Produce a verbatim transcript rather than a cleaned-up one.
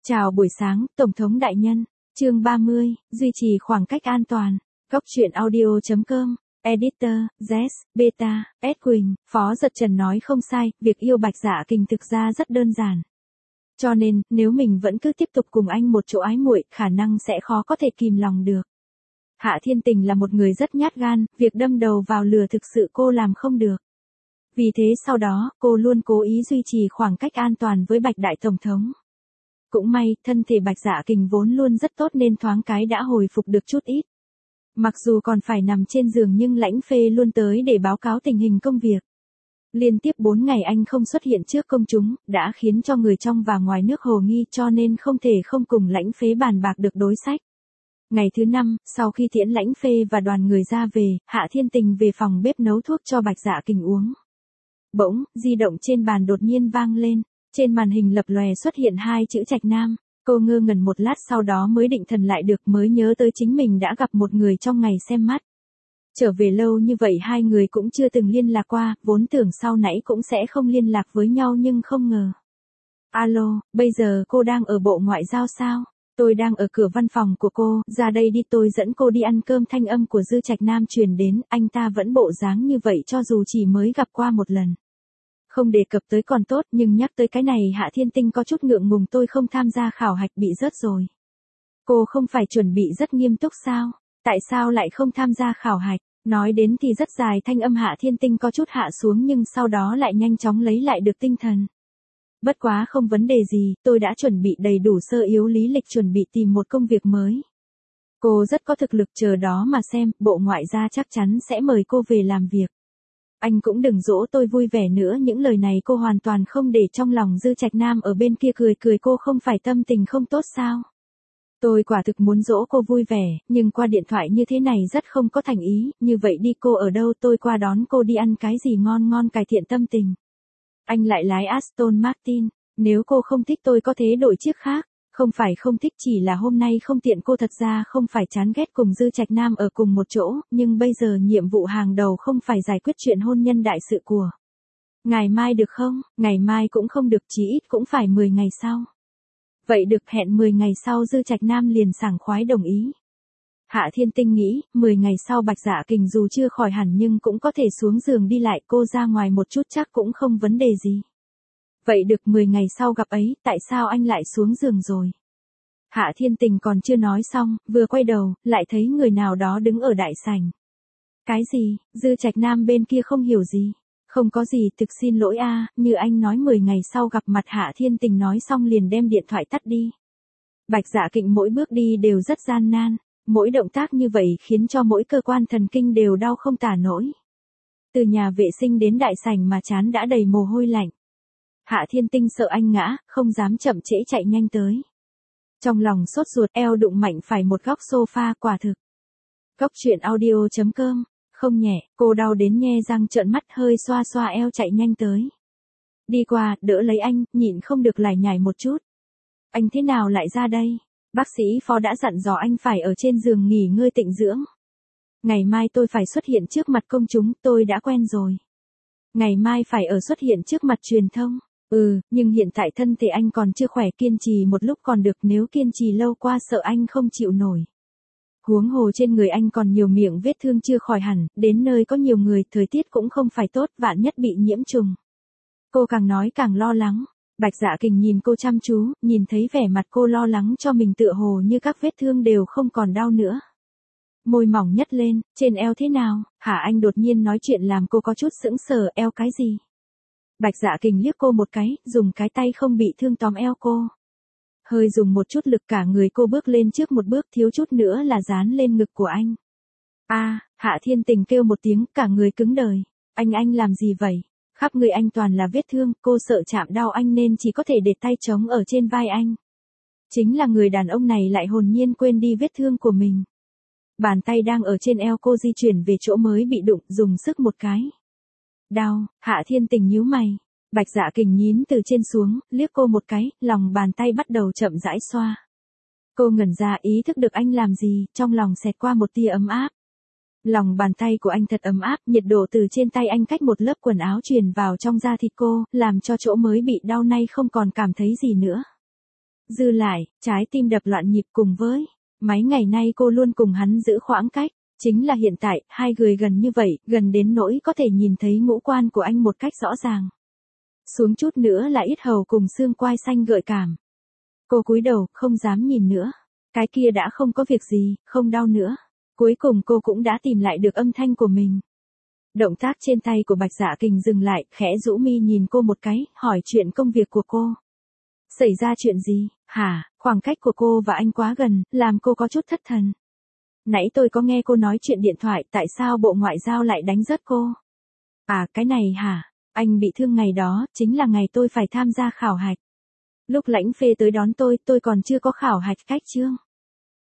Chào buổi sáng, Tổng thống đại nhân. Chương ba mươi, duy trì khoảng cách an toàn. Góc truyện audio chấm com. Editor, Jess, Beta, Edwin, Phó Giật Trần nói không sai, việc yêu Bạch Dạ Kình thực ra rất đơn giản. Cho nên, nếu mình vẫn cứ tiếp tục cùng anh một chỗ ái muội, khả năng sẽ khó có thể kìm lòng được. Hạ Thiên Tình là một người rất nhát gan, việc đâm đầu vào lửa thực sự cô làm không được. Vì thế sau đó, cô luôn cố ý duy trì khoảng cách an toàn với Bạch Đại Tổng thống. Cũng may, thân thể Bạch Dạ Kình vốn luôn rất tốt nên thoáng cái đã hồi phục được chút ít. Mặc dù còn phải nằm trên giường nhưng Lãnh Phê luôn tới để báo cáo tình hình công việc. Liên tiếp bốn ngày anh không xuất hiện trước công chúng, đã khiến cho người trong và ngoài nước hồ nghi cho nên không thể không cùng Lãnh Phê bàn bạc được đối sách. Ngày thứ năm, sau khi tiễn Lãnh Phê và đoàn người ra về, Hạ Thiên Tình về phòng bếp nấu thuốc cho Bạch Dạ Kình uống. Bỗng, di động trên bàn đột nhiên vang lên. Trên màn hình lập lòe xuất hiện hai chữ Trạch Nam. Cô ngơ ngẩn một lát sau đó mới định thần lại được, mới nhớ tới chính mình đã gặp một người trong ngày xem mắt. Trở về lâu như vậy hai người cũng chưa từng liên lạc qua, vốn tưởng sau nãy cũng sẽ không liên lạc với nhau nhưng không ngờ. Alo, bây giờ cô đang ở Bộ Ngoại giao sao? Tôi đang ở cửa văn phòng của cô, ra đây đi tôi dẫn cô đi ăn cơm. Thanh âm của Dư Trạch Nam truyền đến, anh ta vẫn bộ dáng như vậy cho dù chỉ mới gặp qua một lần. Không đề cập tới còn tốt, nhưng nhắc tới cái này Hạ Thiên Tinh có chút ngượng ngùng. Tôi không tham gia khảo hạch bị rớt rồi. Cô không phải chuẩn bị rất nghiêm túc sao? Tại sao lại không tham gia khảo hạch? Nói đến thì rất dài, thanh âm Hạ Thiên Tinh có chút hạ xuống nhưng sau đó lại nhanh chóng lấy lại được tinh thần. Bất quá không vấn đề gì, tôi đã chuẩn bị đầy đủ sơ yếu lý lịch chuẩn bị tìm một công việc mới. Cô rất có thực lực, chờ đó mà xem, Bộ Ngoại giao chắc chắn sẽ mời cô về làm việc. Anh cũng đừng dỗ tôi vui vẻ nữa, những lời này cô hoàn toàn không để trong lòng. Dư Trạch Nam ở bên kia cười cười, cô không phải tâm tình không tốt sao? Tôi quả thực muốn dỗ cô vui vẻ, nhưng qua điện thoại như thế này rất không có thành ý, như vậy đi cô ở đâu tôi qua đón cô đi ăn cái gì ngon ngon cải thiện tâm tình. Anh lại lái Aston Martin, nếu cô không thích tôi có thể đổi chiếc khác. Không phải không thích, chỉ là hôm nay không tiện. Cô thật ra không phải chán ghét cùng Dư Trạch Nam ở cùng một chỗ, nhưng bây giờ nhiệm vụ hàng đầu không phải giải quyết chuyện hôn nhân đại sự của. Ngày mai được không? Ngày mai cũng không được, chí ít cũng phải mười ngày sau. Vậy được, hẹn mười ngày sau. Dư Trạch Nam liền sảng khoái đồng ý. Hạ Thiên Tinh nghĩ, mười ngày sau Bạch Dạ Kình dù chưa khỏi hẳn nhưng cũng có thể xuống giường đi lại, cô ra ngoài một chút chắc cũng không vấn đề gì. Vậy được, mười ngày sau gặp ấy, tại sao anh lại xuống giường rồi? Hạ Thiên Tình còn chưa nói xong, vừa quay đầu, lại thấy người nào đó đứng ở đại sảnh. Cái gì? Dư Trạch Nam bên kia không hiểu gì. Không có gì, thực xin lỗi a, như anh nói mười ngày sau gặp mặt. Hạ Thiên Tình nói xong liền đem điện thoại tắt đi. Bạch Dạ Kình mỗi bước đi đều rất gian nan, mỗi động tác như vậy khiến cho mỗi cơ quan thần kinh đều đau không tả nổi. Từ nhà vệ sinh đến đại sảnh mà trán đã đầy mồ hôi lạnh. Hạ Thiên Tinh sợ anh ngã, không dám chậm trễ chạy nhanh tới. Trong lòng sốt ruột, eo đụng mạnh phải một góc sofa, quả thực. Góc truyện audio chấm com, không nhẹ, cô đau đến nhe răng trợn mắt, hơi xoa xoa eo chạy nhanh tới. Đi qua, đỡ lấy anh, nhịn không được lải nhải một chút. Anh thế nào lại ra đây? Bác sĩ Phó đã dặn dò anh phải ở trên giường nghỉ ngơi tịnh dưỡng. Ngày mai tôi phải xuất hiện trước mặt công chúng, tôi đã quen rồi. Ngày mai phải ở xuất hiện trước mặt truyền thông. Ừ, nhưng hiện tại thân thể anh còn chưa khỏe, kiên trì một lúc còn được, nếu kiên trì lâu qua sợ anh không chịu nổi. Huống hồ trên người anh còn nhiều miệng vết thương chưa khỏi hẳn, đến nơi có nhiều người, thời tiết cũng không phải tốt, vạn nhất bị nhiễm trùng. Cô càng nói càng lo lắng. Bạch Dạ Kình nhìn cô chăm chú, nhìn thấy vẻ mặt cô lo lắng cho mình tựa hồ như các vết thương đều không còn đau nữa. Môi mỏng nhếch lên, trên eo thế nào? Hả? Anh đột nhiên nói chuyện làm cô có chút sững sờ, eo cái gì? Bạch Dạ Kình liếc cô một cái, dùng cái tay không bị thương tóm eo cô. Hơi dùng một chút lực, cả người cô bước lên trước một bước, thiếu chút nữa là dán lên ngực của anh. A, Hạ Thiên Tình kêu một tiếng, cả người cứng đờ. Anh anh làm gì vậy? Khắp người anh toàn là vết thương, cô sợ chạm đau anh nên chỉ có thể để tay chống ở trên vai anh. Chính là người đàn ông này lại hồn nhiên quên đi vết thương của mình. Bàn tay đang ở trên eo cô di chuyển về chỗ mới bị đụng, dùng sức một cái. Đau. Hạ Thiên Tình nhíu mày. Bạch Dạ Kình nhín từ trên xuống, liếc cô một cái, lòng bàn tay bắt đầu chậm rãi xoa. Cô ngẩn ra, ý thức được anh làm gì, trong lòng xẹt qua một tia ấm áp. Lòng bàn tay của anh thật ấm áp, nhiệt độ từ trên tay anh cách một lớp quần áo truyền vào trong da thịt cô, làm cho chỗ mới bị đau nay không còn cảm thấy gì nữa. Dư lại, trái tim đập loạn nhịp cùng với mấy ngày nay cô luôn cùng hắn giữ khoảng cách. Chính là hiện tại, hai người gần như vậy, gần đến nỗi có thể nhìn thấy ngũ quan của anh một cách rõ ràng. Xuống chút nữa là yết hầu cùng xương quai xanh gợi cảm. Cô cúi đầu, không dám nhìn nữa. Cái kia đã không có việc gì, không đau nữa. Cuối cùng cô cũng đã tìm lại được âm thanh của mình. Động tác trên tay của Bạch Dạ Kình dừng lại, khẽ rũ mi nhìn cô một cái, hỏi chuyện công việc của cô. Xảy ra chuyện gì, hả? Khoảng cách của cô và anh quá gần, làm cô có chút thất thần. Nãy tôi có nghe cô nói chuyện điện thoại, tại sao Bộ Ngoại giao lại đánh rớt cô? À, cái này hả? Anh bị thương ngày đó, chính là ngày tôi phải tham gia khảo hạch. Lúc Lãnh Phê tới đón tôi, tôi còn chưa có khảo hạch cách chương.